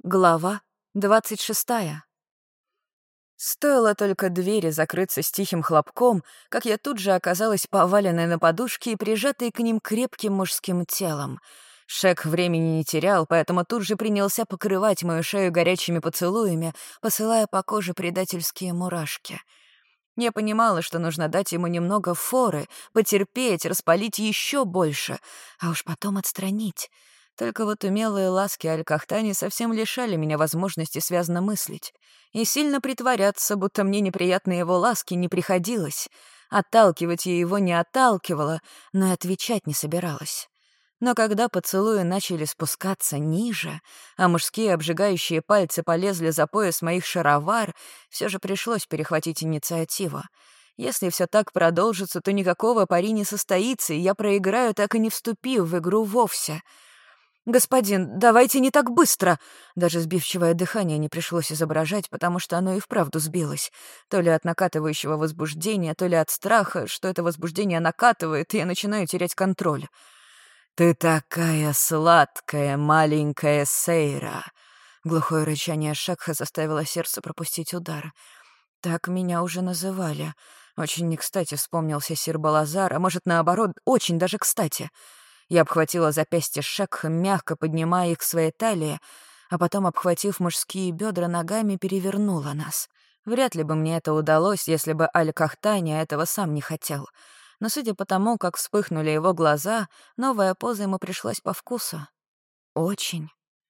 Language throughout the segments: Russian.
Глава 26. Стоило только двери закрыться с тихим хлопком, как я тут же оказалась поваленной на подушке и прижатой к ним крепким мужским телом. Шек времени не терял, поэтому тут же принялся покрывать мою шею горячими поцелуями, посылая по коже предательские мурашки. Я понимала, что нужно дать ему немного форы, потерпеть, распалить еще больше, а уж потом отстранить. Только вот умелые ласки Аль-Кахтани совсем лишали меня возможности связно мыслить. И сильно притворяться, будто мне неприятны его ласки, не приходилось. Отталкивать я его не отталкивала, но и отвечать не собиралась. Но когда поцелуи начали спускаться ниже, а мужские обжигающие пальцы полезли за пояс моих шаровар, все же пришлось перехватить инициативу. Если все так продолжится, то никакого пари не состоится, и я проиграю, так и не вступив в игру вовсе. «Господин, давайте не так быстро!» Даже сбивчивое дыхание не пришлось изображать, потому что оно и вправду сбилось. То ли от накатывающего возбуждения, то ли от страха, что это возбуждение накатывает, и я начинаю терять контроль. «Ты такая сладкая, маленькая Сейра!» Глухое рычание Шекха заставило сердце пропустить удар. Так меня уже называли. Очень не кстати вспомнился сир Балазар, а может, наоборот, очень даже кстати. Я обхватила запястье Шекха, мягко поднимая их к своей талии, а потом, обхватив мужские бедра ногами, перевернула нас. Вряд ли бы мне это удалось, если бы Аль-Кахтани этого сам не хотел. Но судя по тому, как вспыхнули его глаза, новая поза ему пришлась по вкусу. Очень.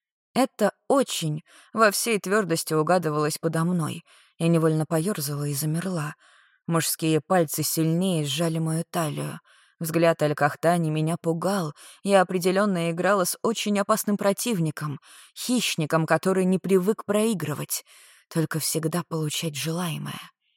Это «очень» во всей твердости угадывалось подо мной. Я невольно поёрзала и замерла. Мужские пальцы сильнее сжали мою талию. Взгляд Аль-Кахтани меня пугал. Я определенно играла с очень опасным противником, хищником, который не привык проигрывать, только всегда получать желаемое.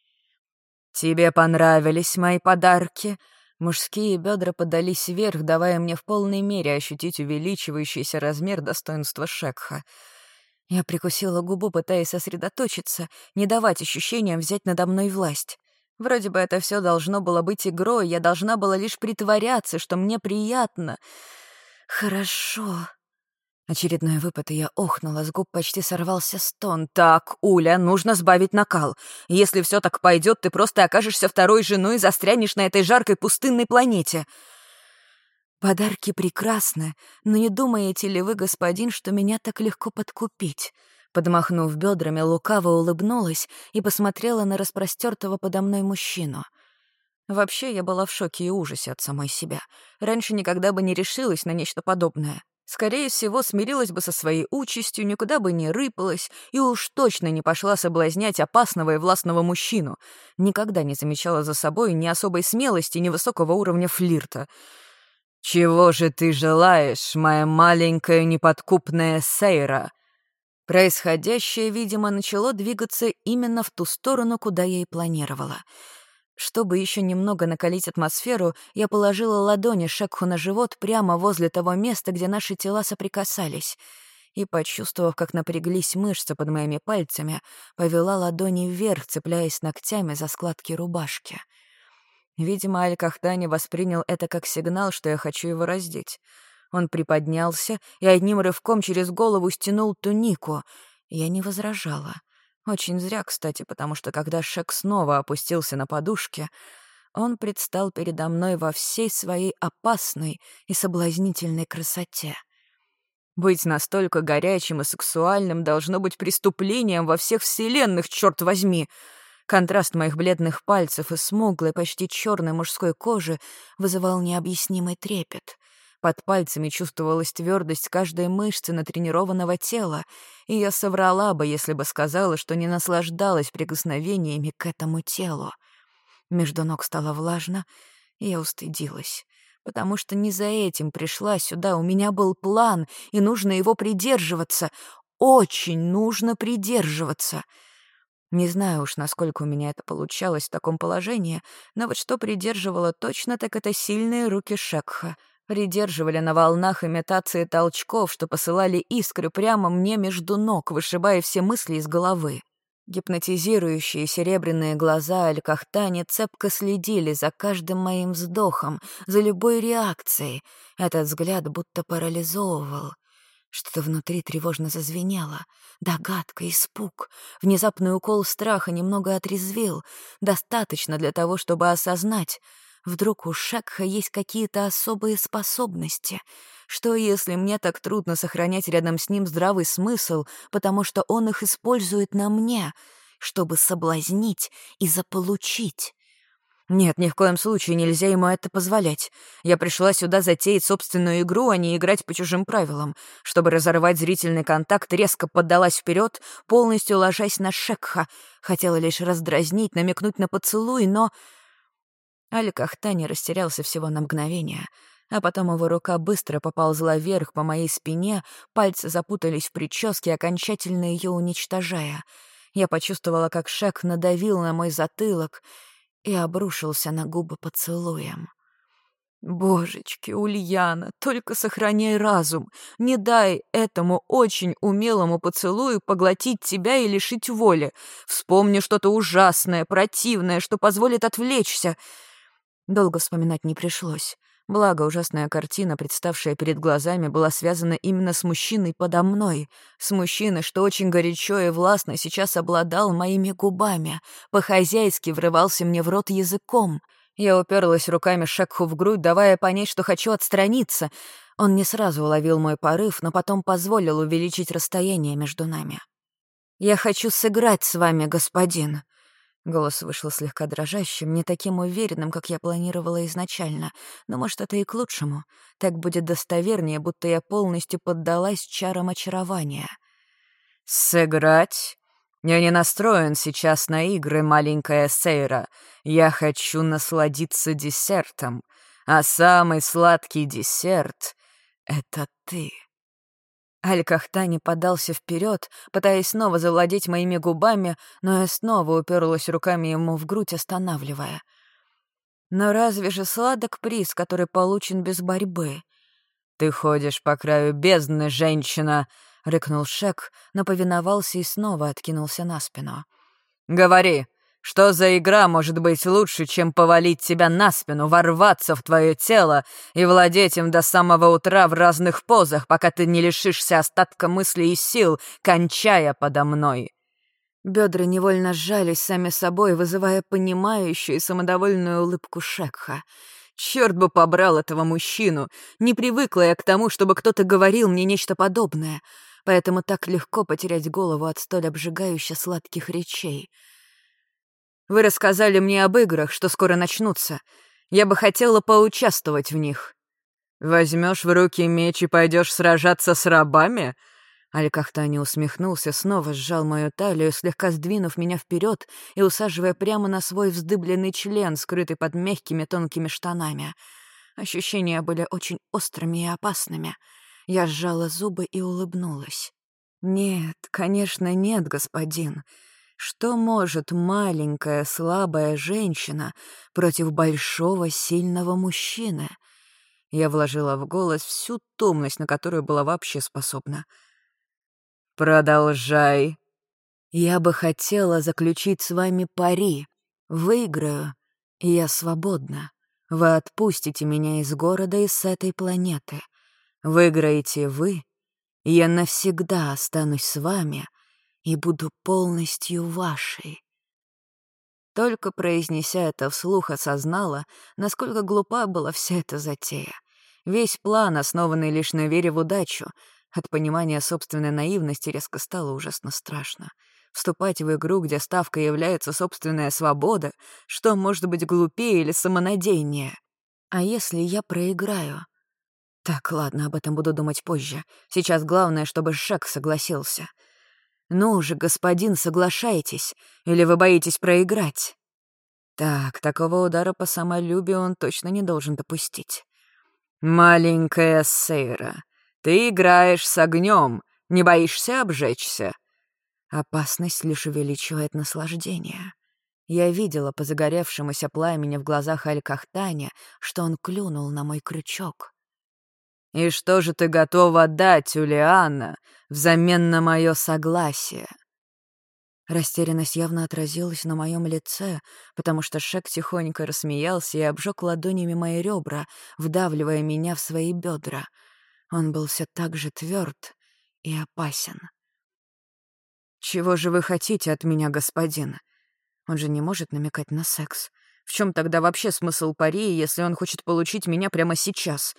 «Тебе понравились мои подарки?» Мужские бедра подались вверх, давая мне в полной мере ощутить увеличивающийся размер достоинства Шекха. Я прикусила губу, пытаясь сосредоточиться, не давать ощущениям взять надо мной власть. Вроде бы это все должно было быть игрой, я должна была лишь притворяться, что мне приятно. Хорошо. Очередной выпад, и я охнула, с губ почти сорвался стон. «Так, Уля, нужно сбавить накал. Если все так пойдет, ты просто окажешься второй женой и застрянешь на этой жаркой пустынной планете». «Подарки прекрасны, но не думаете ли вы, господин, что меня так легко подкупить?» Подмахнув бедрами, лукаво улыбнулась и посмотрела на распростертого подо мной мужчину. Вообще, я была в шоке и ужасе от самой себя. Раньше никогда бы не решилась на нечто подобное. Скорее всего, смирилась бы со своей участью, никуда бы не рыпалась и уж точно не пошла соблазнять опасного и властного мужчину. Никогда не замечала за собой ни особой смелости, ни высокого уровня флирта. «Чего же ты желаешь, моя маленькая неподкупная Сейра?» Происходящее, видимо, начало двигаться именно в ту сторону, куда я и планировала. Чтобы еще немного накалить атмосферу, я положила ладони Шекху на живот прямо возле того места, где наши тела соприкасались, и, почувствовав, как напряглись мышцы под моими пальцами, повела ладони вверх, цепляясь ногтями за складки рубашки. Видимо, Аль-Кахтани воспринял это как сигнал, что я хочу его раздеть. Он приподнялся и одним рывком через голову стянул тунику. Я не возражала. Очень зря, кстати, потому что когда Шек снова опустился на подушке, он предстал передо мной во всей своей опасной и соблазнительной красоте. Быть настолько горячим и сексуальным должно быть преступлением во всех вселенных, черт возьми! Контраст моих бледных пальцев и смуглой, почти черной мужской кожи вызывал необъяснимый трепет. Под пальцами чувствовалась твердость каждой мышцы натренированного тела, и я соврала бы, если бы сказала, что не наслаждалась прикосновениями к этому телу. Между ног стало влажно, и я устыдилась, потому что не за этим пришла сюда, у меня был план, и нужно его придерживаться, очень нужно придерживаться. Не знаю уж, насколько у меня это получалось в таком положении, но вот что придерживало точно, так это сильные руки Шекха. Придерживали на волнах имитации толчков, что посылали искры прямо мне между ног, вышибая все мысли из головы. Гипнотизирующие серебряные глаза Аль-Кахтани цепко следили за каждым моим вздохом, за любой реакцией. Этот взгляд будто парализовывал. Что-то внутри тревожно зазвенело. Догадка, испуг, внезапный укол страха немного отрезвил. Достаточно для того, чтобы осознать. Вдруг у Шекха есть какие-то особые способности. Что, если мне так трудно сохранять рядом с ним здравый смысл, потому что он их использует на мне, чтобы соблазнить и заполучить? Нет, ни в коем случае нельзя ему это позволять. Я пришла сюда затеять собственную игру, а не играть по чужим правилам. Чтобы разорвать зрительный контакт, резко поддалась вперед, полностью ложась на Шекха. Хотела лишь раздразнить, намекнуть на поцелуй, но... Аль-Кахтани растерялся всего на мгновение, а потом его рука быстро поползла вверх по моей спине, пальцы запутались в прическе, окончательно ее уничтожая. Я почувствовала, как Шек надавил на мой затылок и обрушился на губы поцелуем. «Божечки, Ульяна, только сохраняй разум. Не дай этому очень умелому поцелую поглотить тебя и лишить воли. Вспомни что-то ужасное, противное, что позволит отвлечься». Долго вспоминать не пришлось. Благо, ужасная картина, представшая перед глазами, была связана именно с мужчиной подо мной. С мужчиной, что очень горячо и властно сейчас обладал моими губами, по-хозяйски врывался мне в рот языком. Я уперлась руками Шекху в грудь, давая понять, что хочу отстраниться. Он не сразу уловил мой порыв, но потом позволил увеличить расстояние между нами. «Я хочу сыграть с вами, господин». Голос вышел слегка дрожащим, не таким уверенным, как я планировала изначально. Но, может, это и к лучшему. Так будет достовернее, будто я полностью поддалась чарам очарования. «Сыграть? Я не настроен сейчас на игры, маленькая Сейра. Я хочу насладиться десертом. А самый сладкий десерт — это ты». Аль-Кахтани подался вперед, пытаясь снова завладеть моими губами, но я снова уперлась руками ему в грудь, останавливая. Но разве же сладок приз, который получен без борьбы? «Ты ходишь по краю бездны, женщина!» — рыкнул Шек, но повиновался и снова откинулся на спину. «Говори, что за игра может быть лучше, чем повалить тебя на спину, ворваться в твое тело и владеть им до самого утра в разных позах, пока ты не лишишься остатка мыслей и сил, кончая подо мной?» Бедра невольно сжались сами собой, вызывая понимающую и самодовольную улыбку Шекха. Черт бы побрал этого мужчину! Не привыкла я к тому, чтобы кто-то говорил мне нечто подобное, поэтому так легко потерять голову от столь обжигающе сладких речей. «Вы рассказали мне об играх, что скоро начнутся. Я бы хотела поучаствовать в них». «Возьмешь в руки меч и пойдешь сражаться с рабами?» Аль-Кахтани усмехнулся, снова сжал мою талию, слегка сдвинув меня вперед и усаживая прямо на свой вздыбленный член, скрытый под мягкими тонкими штанами. Ощущения были очень острыми и опасными. Я сжала зубы и улыбнулась. «Нет, конечно, нет, господин. Что может маленькая слабая женщина против большого сильного мужчины?» Я вложила в голос всю томность, на которую была вообще способна. «Продолжай». «Я бы хотела заключить с вами пари. Выиграю, и я свободна. Вы отпустите меня из города и с этой планеты. Выиграете вы, и я навсегда останусь с вами и буду полностью вашей». Только произнеся это вслух, осознала, насколько глупа была вся эта затея. Весь план, основанный лишь на вере в удачу. От понимания собственной наивности резко стало ужасно страшно. Вступать в игру, где ставкой является собственная свобода, что может быть глупее или самонадеяннее? А если я проиграю? Так, ладно, об этом буду думать позже. Сейчас главное, чтобы Шек согласился. «Ну же, господин, соглашайтесь, или вы боитесь проиграть?» Так, такого удара по самолюбию он точно не должен допустить. «Маленькая Сейра, ты играешь с огнем, не боишься обжечься?» Опасность лишь увеличивает наслаждение. Я видела по загоревшемуся пламени в глазах Аль-Кахтани, что он клюнул на мой крючок. «И что же ты готова отдать, Улианна, взамен на мое согласие?» Растерянность явно отразилась на моем лице, потому что Шек тихонько рассмеялся и обжег ладонями мои ребра, вдавливая меня в свои бедра. Он был все так же тверд и опасен. «Чего же вы хотите от меня, господин? Он же не может намекать на секс. В чем тогда вообще смысл пари, если он хочет получить меня прямо сейчас?»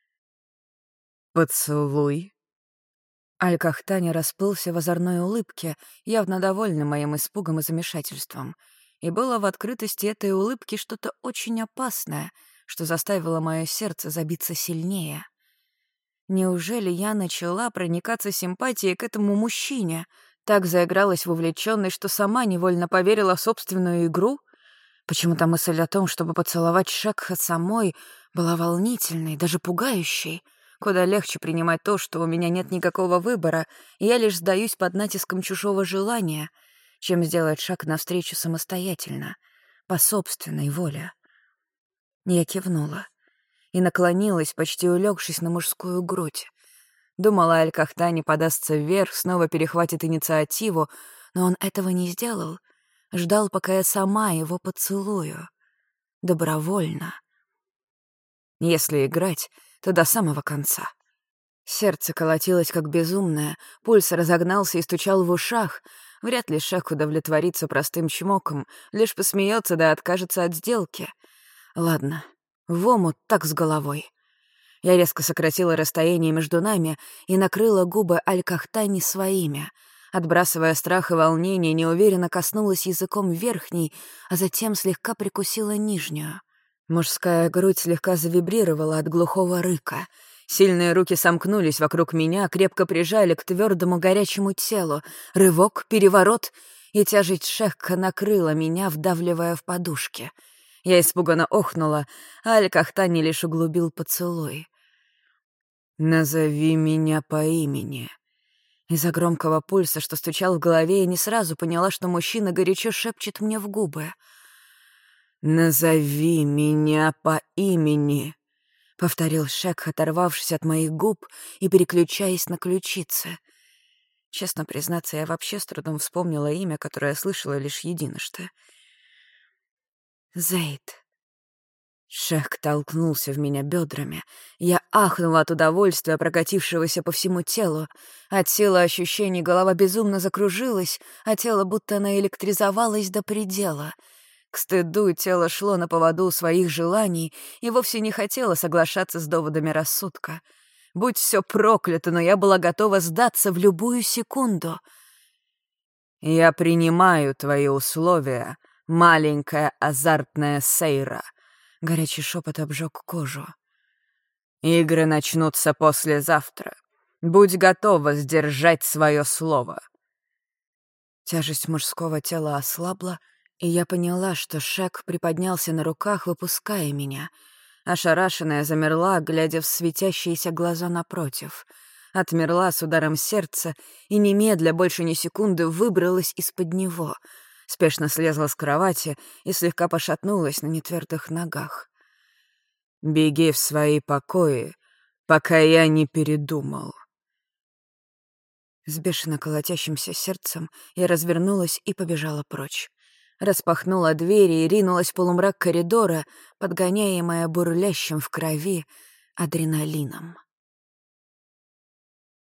«Поцелуй». Аль-Кахтани расплылся в озорной улыбке, явно довольный моим испугом и замешательством. И было в открытости этой улыбки что-то очень опасное, что заставило мое сердце забиться сильнее. Неужели я начала проникаться симпатией к этому мужчине? Так заигралась вовлечённой, что сама невольно поверила в собственную игру? Почему-то мысль о том, чтобы поцеловать Шекха самой, была волнительной, даже пугающей. Куда легче принимать то, что у меня нет никакого выбора, и я лишь сдаюсь под натиском чужого желания, чем сделать шаг навстречу самостоятельно, по собственной воле. Я кивнула и наклонилась, почти улегшись на мужскую грудь. Думала, Аль-Кахтани подастся вверх, снова перехватит инициативу, но он этого не сделал. Ждал, пока я сама его поцелую. Добровольно. Если играть, то до самого конца. Сердце колотилось как безумное, пульс разогнался и стучал в ушах. Вряд ли Шех удовлетворится простым чмоком, лишь посмеется да откажется от сделки. Ладно, в омут так с головой. Я резко сократила расстояние между нами и накрыла губы Аль-Кахтани своими. Отбрасывая страх и волнение, неуверенно коснулась языком верхней, а затем слегка прикусила нижнюю. Мужская грудь слегка завибрировала от глухого рыка. Сильные руки сомкнулись вокруг меня, крепко прижали к твердому горячему телу. Рывок, переворот, и тяжесть Шекха накрыла меня, вдавливая в подушки. Я испуганно охнула, а Аль-Кахтани лишь углубил поцелуй. «Назови меня по имени». Из-за громкого пульса, что стучал в голове, я не сразу поняла, что мужчина горячо шепчет мне в губы. «Назови меня по имени», — повторил Шекх, оторвавшись от моих губ и переключаясь на ключицы. Честно признаться, я вообще с трудом вспомнила имя, которое слышала лишь единожды. «Зейд». Шех толкнулся в меня бедрами. Я ахнула от удовольствия, прокатившегося по всему телу. От силы ощущений голова безумно закружилась, а тело будто наэлектризовалось до предела. К стыду тело шло на поводу своих желаний и вовсе не хотело соглашаться с доводами рассудка. Будь все проклято, но я была готова сдаться в любую секунду. «Я принимаю твои условия, маленькая азартная Сейра». Горячий шепот обжег кожу. «Игры начнутся послезавтра. Будь готова сдержать свое слово». Тяжесть мужского тела ослабла, и я поняла, что Шек приподнялся на руках, выпуская меня. Ошарашенная замерла, глядя в светящиеся глаза напротив. Отмерла с ударом сердца и немедля, больше ни секунды, выбралась из-под него — спешно слезла с кровати и слегка пошатнулась на нетвердых ногах. «Беги в свои покои, пока я не передумал». С бешено колотящимся сердцем я развернулась и побежала прочь. Распахнула двери и ринулась в полумрак коридора, подгоняемая бурлящим в крови адреналином.